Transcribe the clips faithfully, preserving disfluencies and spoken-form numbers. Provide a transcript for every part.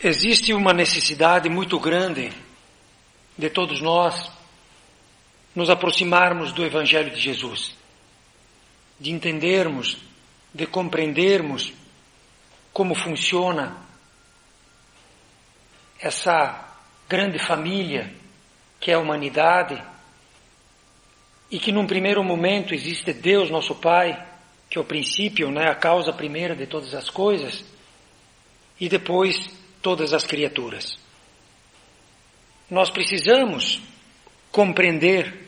Existe uma necessidade muito grande de todos nós nos aproximarmos do Evangelho de Jesus, de entendermos, de compreendermos como funciona essa grande família que é a humanidade e que num primeiro momento existe Deus, nosso Pai, que é o princípio, né, a causa primeira de todas as coisas, e depois todas as criaturas. Nós precisamos compreender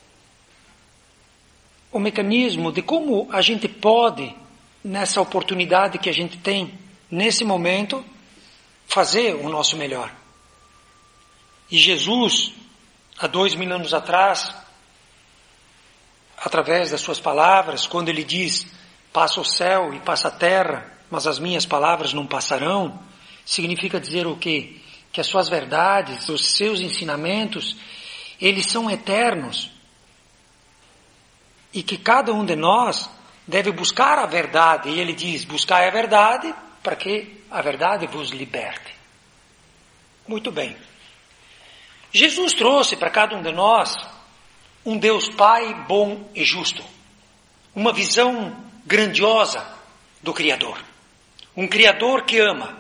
o mecanismo de como a gente pode, nessa oportunidade que a gente tem, nesse momento, fazer o nosso melhor. E Jesus, há dois mil anos atrás, através das suas palavras, quando ele diz, passa o céu e passa a terra, mas as minhas palavras não passarão, significa dizer o quê? Que as suas verdades, os seus ensinamentos, eles são eternos. E que cada um de nós deve buscar a verdade. E ele diz, buscar a verdade para que a verdade vos liberte. Muito bem. Jesus trouxe para cada um de nós um Deus Pai bom e justo. Uma visão grandiosa do Criador. Um Criador que ama.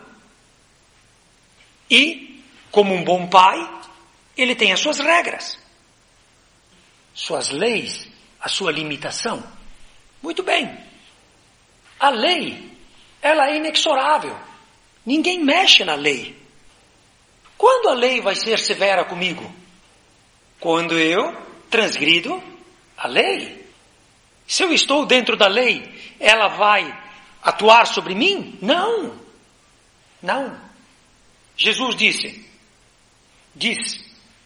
E, como um bom pai, ele tem as suas regras, suas leis, a sua limitação. Muito bem. A lei, ela é inexorável. Ninguém mexe na lei. Quando a lei vai ser severa comigo? Quando eu transgrido a lei. Se eu estou dentro da lei, ela vai atuar sobre mim? Não. Não. Jesus disse, diz,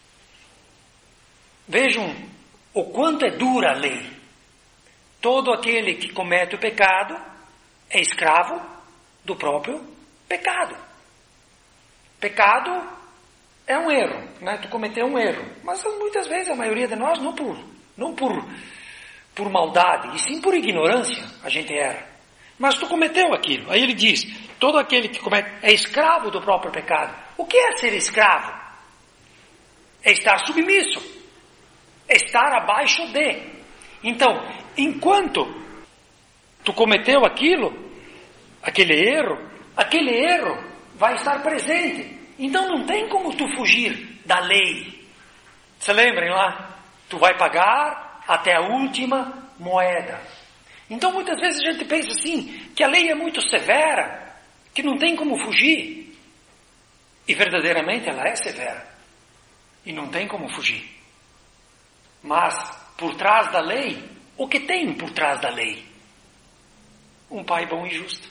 vejam o quanto é dura a lei. Todo aquele que comete o pecado é escravo do próprio pecado. Pecado é um erro, né? Tu cometeu um erro. Mas muitas vezes a maioria de nós não por, não por, por maldade, e sim por ignorância a gente erra. Mas tu cometeu aquilo. Aí ele diz, todo aquele que comete é escravo do próprio pecado. O que é ser escravo? É estar submisso. É estar abaixo de. Então, enquanto tu cometeu aquilo, aquele erro, aquele erro vai estar presente. Então não tem como tu fugir da lei. Se lembrem lá? Tu vai pagar até a última moeda. Então muitas vezes a gente pensa assim, que a lei é muito severa, que não tem como fugir. E verdadeiramente ela é severa. E não tem como fugir. Mas por trás da lei, o que tem por trás da lei? Um pai bom e justo.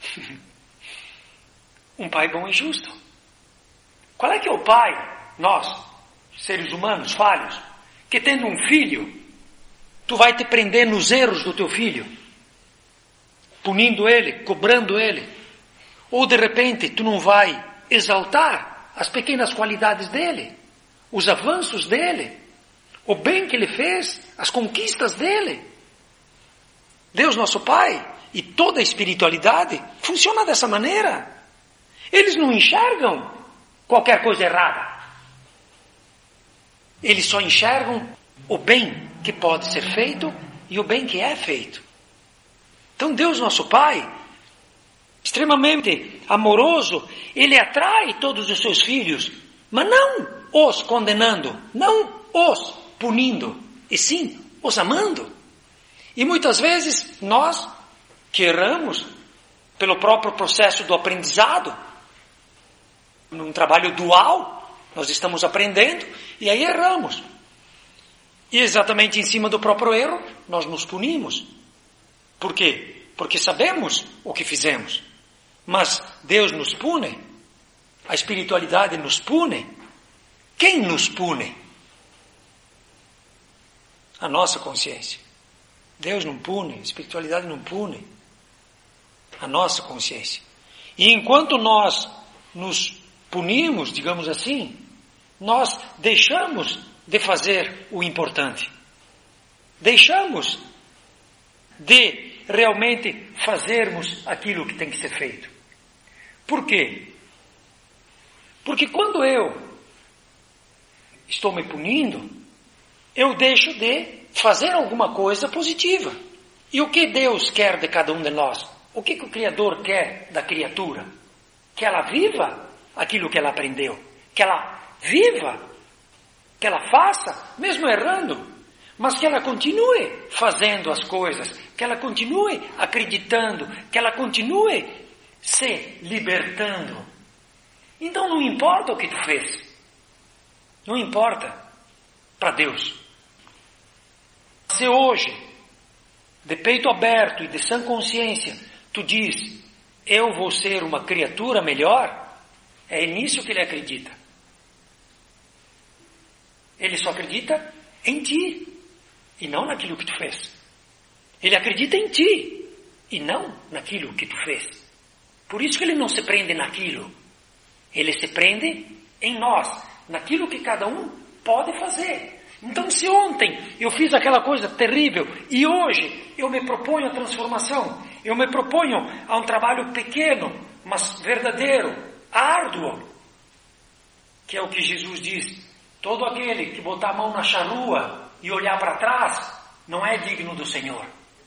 Um pai bom e justo. Qual é que é o pai, nós, seres humanos falhos, que tendo um filho, tu vai te prender nos erros do teu filho, punindo ele, cobrando ele, ou de repente tu não vai exaltar as pequenas qualidades dele, os avanços dele, o bem que ele fez, as conquistas dele. Deus nosso Pai e toda a espiritualidade funciona dessa maneira. Eles não enxergam qualquer coisa errada. Eles só enxergam o bem que pode ser feito e o bem que é feito. Então Deus nosso Pai, extremamente amoroso, Ele atrai todos os seus filhos, mas não os condenando, não os punindo, e sim os amando. E muitas vezes nós, que erramos pelo próprio processo do aprendizado, num trabalho dual, nós estamos aprendendo e aí erramos. E exatamente em cima do próprio erro, nós nos punimos. Por quê? Porque sabemos o que fizemos. Mas Deus nos pune, a espiritualidade nos pune. Quem nos pune? A nossa consciência. Deus não pune, a espiritualidade não pune. A nossa consciência. E enquanto nós nos punimos, digamos assim, nós deixamos de fazer o importante. Deixamos de realmente fazermos aquilo que tem que ser feito. Por quê? Porque quando eu estou me punindo, eu deixo de fazer alguma coisa positiva. E o que Deus quer de cada um de nós? O que, que o Criador quer da criatura? Que ela viva aquilo que ela aprendeu. Que ela viva, que ela faça, mesmo errando, mas que ela continue fazendo as coisas, que ela continue acreditando, que ela continue se libertando. Então não importa o que tu fez, não importa para Deus. Se hoje, de peito aberto e de sã consciência, tu diz, eu vou ser uma criatura melhor, é nisso que ele acredita. Ele só acredita em ti, e não naquilo que tu fez. Ele acredita em ti, e não naquilo que tu fez. Por isso que ele não se prende naquilo. Ele se prende em nós, naquilo que cada um pode fazer. Então, se ontem eu fiz aquela coisa terrível, e hoje eu me proponho a transformação, eu me proponho a um trabalho pequeno, mas verdadeiro, árduo, que é o que Jesus diz, todo aquele que botar a mão na charrua e olhar para trás, não é digno do Senhor.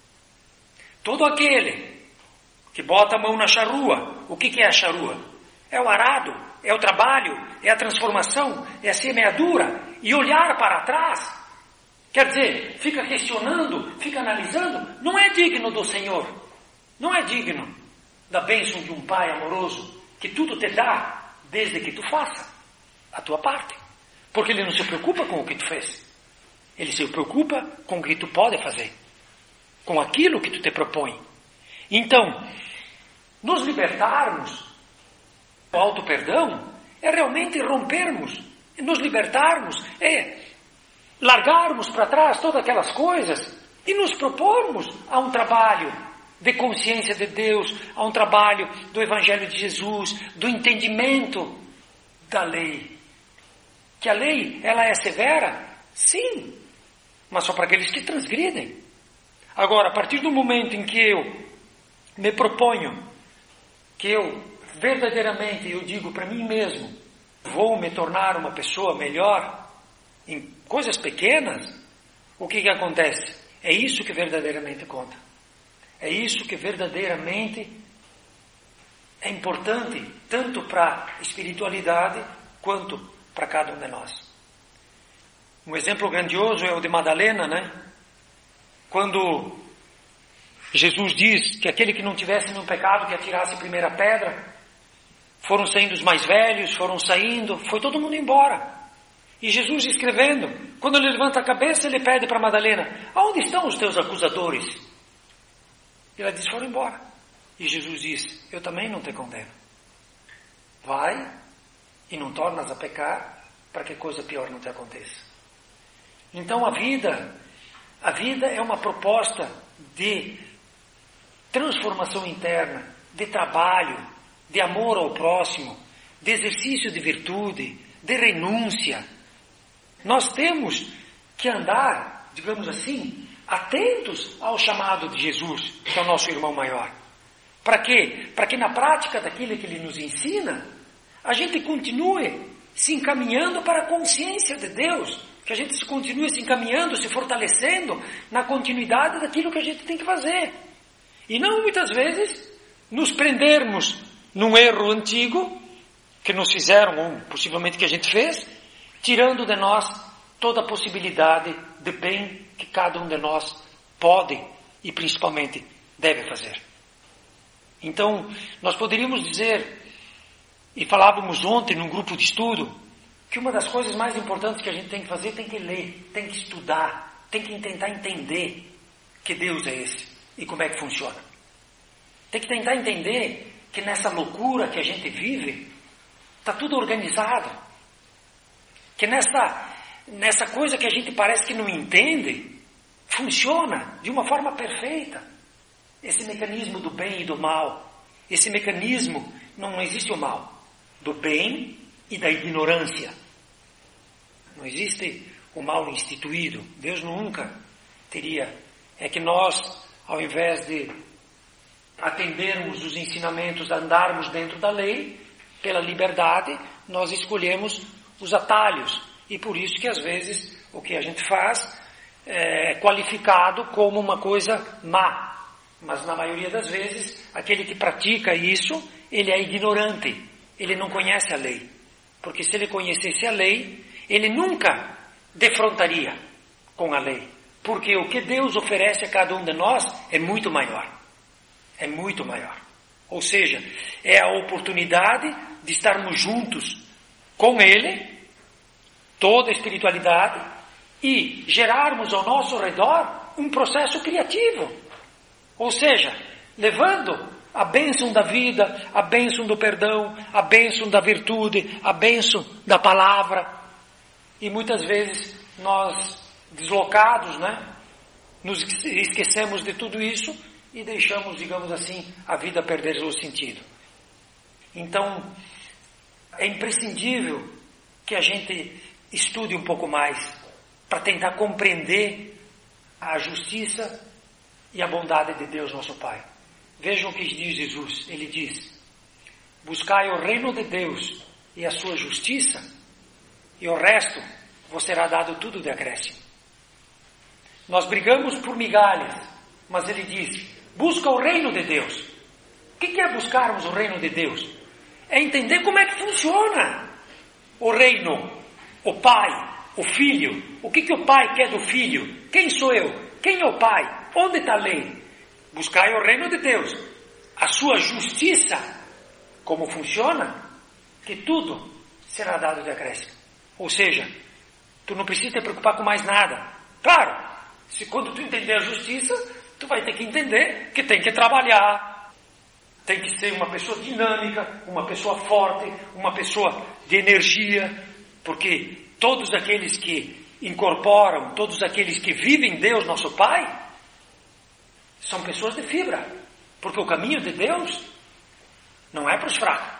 Todo aquele que bota a mão na charrua, o que, que é a charrua? É o arado, é o trabalho, é a transformação, é a semeadura, e olhar para trás, quer dizer, fica questionando, fica analisando, não é digno do Senhor, não é digno da bênção de um Pai amoroso, que tudo te dá, desde que tu faça a tua parte, porque Ele não se preocupa com o que tu fez, Ele se preocupa com o que tu pode fazer, com aquilo que tu te propõe. Então, nos libertarmos do auto-perdão é realmente rompermos, nos libertarmos, é largarmos para trás todas aquelas coisas e nos propormos a um trabalho de consciência de Deus, a um trabalho do Evangelho de Jesus, do entendimento da lei. Que a lei, ela é severa? Sim, mas só para aqueles que transgridem. Agora, a partir do momento em que eu me proponho, que eu verdadeiramente, eu digo para mim mesmo, vou me tornar uma pessoa melhor em coisas pequenas, o que que acontece? É isso que verdadeiramente conta. É isso que verdadeiramente é importante, tanto para a espiritualidade, quanto para cada um de nós. Um exemplo grandioso é o de Madalena, né? Quando Jesus diz que aquele que não tivesse nenhum pecado, que atirasse a primeira pedra, foram saindo os mais velhos, foram saindo, foi todo mundo embora. E Jesus escrevendo, quando ele levanta a cabeça, ele pede para Madalena, aonde estão os teus acusadores? E ela diz, foram embora. E Jesus diz, eu também não te condeno. Vai e não tornas a pecar, para que coisa pior não te aconteça. Então a vida, a vida é uma proposta de transformação interna, de trabalho, de amor ao próximo, de exercício de virtude, de renúncia. Nós temos que andar, digamos assim, atentos ao chamado de Jesus, que é o nosso irmão maior. Para quê? Para que na prática daquilo que Ele nos ensina, a gente continue se encaminhando para a consciência de Deus, que a gente se continue se encaminhando, se fortalecendo na continuidade daquilo que a gente tem que fazer. E não muitas vezes nos prendermos num erro antigo que nos fizeram, ou possivelmente que a gente fez, tirando de nós toda a possibilidade de bem que cada um de nós pode e principalmente deve fazer. Então, nós poderíamos dizer, e falávamos ontem num grupo de estudo, que uma das coisas mais importantes que a gente tem que fazer, tem que ler, tem que estudar, tem que tentar entender que Deus é esse e como é que funciona. Tem que tentar entender que nessa loucura que a gente vive, está tudo organizado. Que nessa, nessa coisa que a gente parece que não entende, funciona de uma forma perfeita. Esse mecanismo do bem e do mal. Esse mecanismo, não existe o mal, do bem e da ignorância. Não existe o mal instituído. Deus nunca teria. É que nós, ao invés de atendermos os ensinamentos, andarmos dentro da lei, pela liberdade, nós escolhemos os atalhos. E por isso que às vezes o que a gente faz é qualificado como uma coisa má. Mas na maioria das vezes, aquele que pratica isso, ele é ignorante. Ele não conhece a lei. Porque se ele conhecesse a lei, ele nunca defrontaria com a lei. Porque o que Deus oferece a cada um de nós é muito maior. É muito maior. Ou seja, é a oportunidade de estarmos juntos com Ele, toda a espiritualidade, e gerarmos ao nosso redor um processo criativo. Ou seja, levando a bênção da vida, a bênção do perdão, a bênção da virtude, a bênção da palavra. E muitas vezes nós, deslocados, né, nos esquecemos de tudo isso e deixamos, digamos assim, a vida perder o sentido. Então, é imprescindível que a gente estude um pouco mais para tentar compreender a justiça e a bondade de Deus, nosso Pai. Vejam o que diz Jesus. Ele diz: buscai o reino de Deus e a sua justiça, e o resto vos será dado tudo de acréscimo. Nós brigamos por migalhas, mas ele diz: busca o reino de Deus. O que é buscarmos o reino de Deus? É entender como é que funciona o reino, o Pai, o Filho. O que, que o Pai quer do Filho? Quem sou eu? Quem é o Pai? Onde está a lei? Buscai o reino de Deus, a sua justiça, como funciona, que tudo será dado de acréscimo. Ou seja, tu não precisa te preocupar com mais nada. Claro, se quando tu entender a justiça, tu vai ter que entender que tem que trabalhar, tem que ser uma pessoa dinâmica, uma pessoa forte, uma pessoa de energia, porque todos aqueles que incorporam, todos aqueles que vivem Deus, nosso Pai, são pessoas de fibra, porque o caminho de Deus não é para os fracos.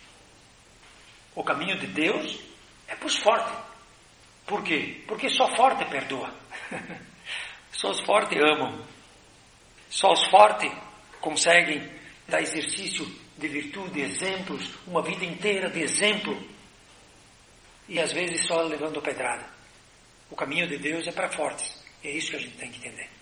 O caminho de Deus é para os fortes. Por quê? Porque só forte perdoa. Só os fortes amam. Só os fortes conseguem dar exercício de virtude, de exemplos, uma vida inteira de exemplo. E às vezes só levando pedrada. O caminho de Deus é para fortes. É isso que a gente tem que entender.